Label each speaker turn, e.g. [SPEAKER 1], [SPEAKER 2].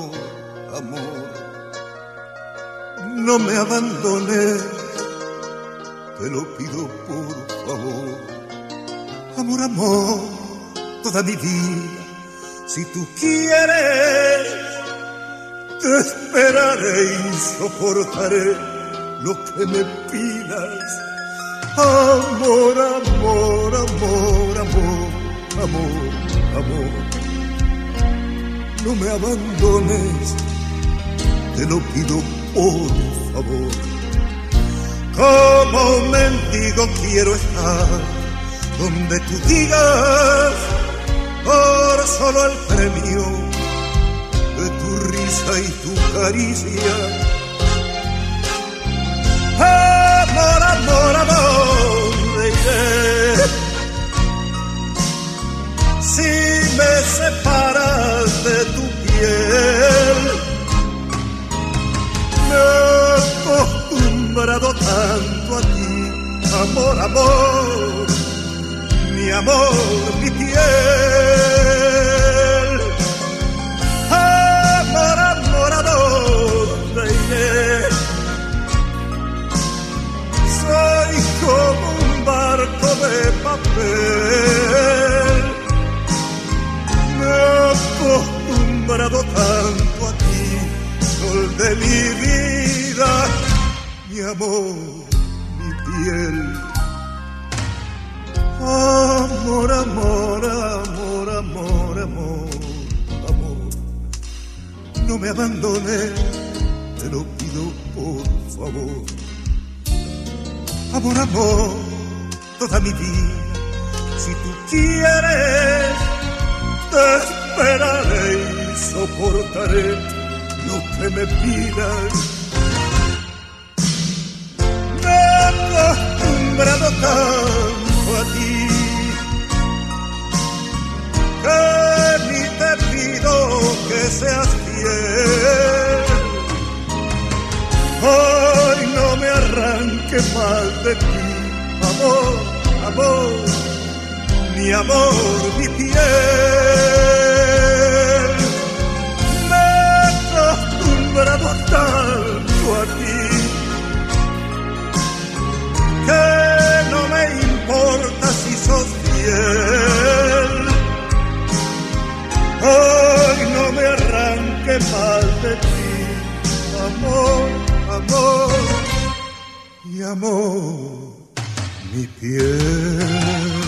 [SPEAKER 1] amor, amor. No me abandones, te lo pido por favor. Amor, amor, toda mi vida, si tú quieres, te esperaré y soportaré lo que me pidas. Amor, amor, amor, amor, amor, amor. No me abandones, te lo pido por favor. Como un mendigo quiero estar donde tú digas, por solo el premio de tu risa y tu caricia. Amor, amor, amor, iré. Si me separas de tu piel, me he acostumbrado tanto a ti. Amor, amor, mi amor, mi piel. Amor, amor, amor, iré. Soy como un barco de papel, me he acostumbrado tanto a ti, sol de mi vida, mi amor, mi piel. Amor, amor, amor, amor, amor, amor. No me abandones, te lo pido por favor. Amor, amor, toda mi vida, si tú quieres, te esperaré y soportaré lo que me pidas. Me he acostumbrado tanto a ti, que ni te pido que seas fiel. Ay, no me arranque más de ti, amor, amor, mi amor, mi piel. Me he acostumbrado tanto a ti, que no me importa si sos fiel. Ay, no me arranque más de ti, amor, amor, mi amor, mi piel.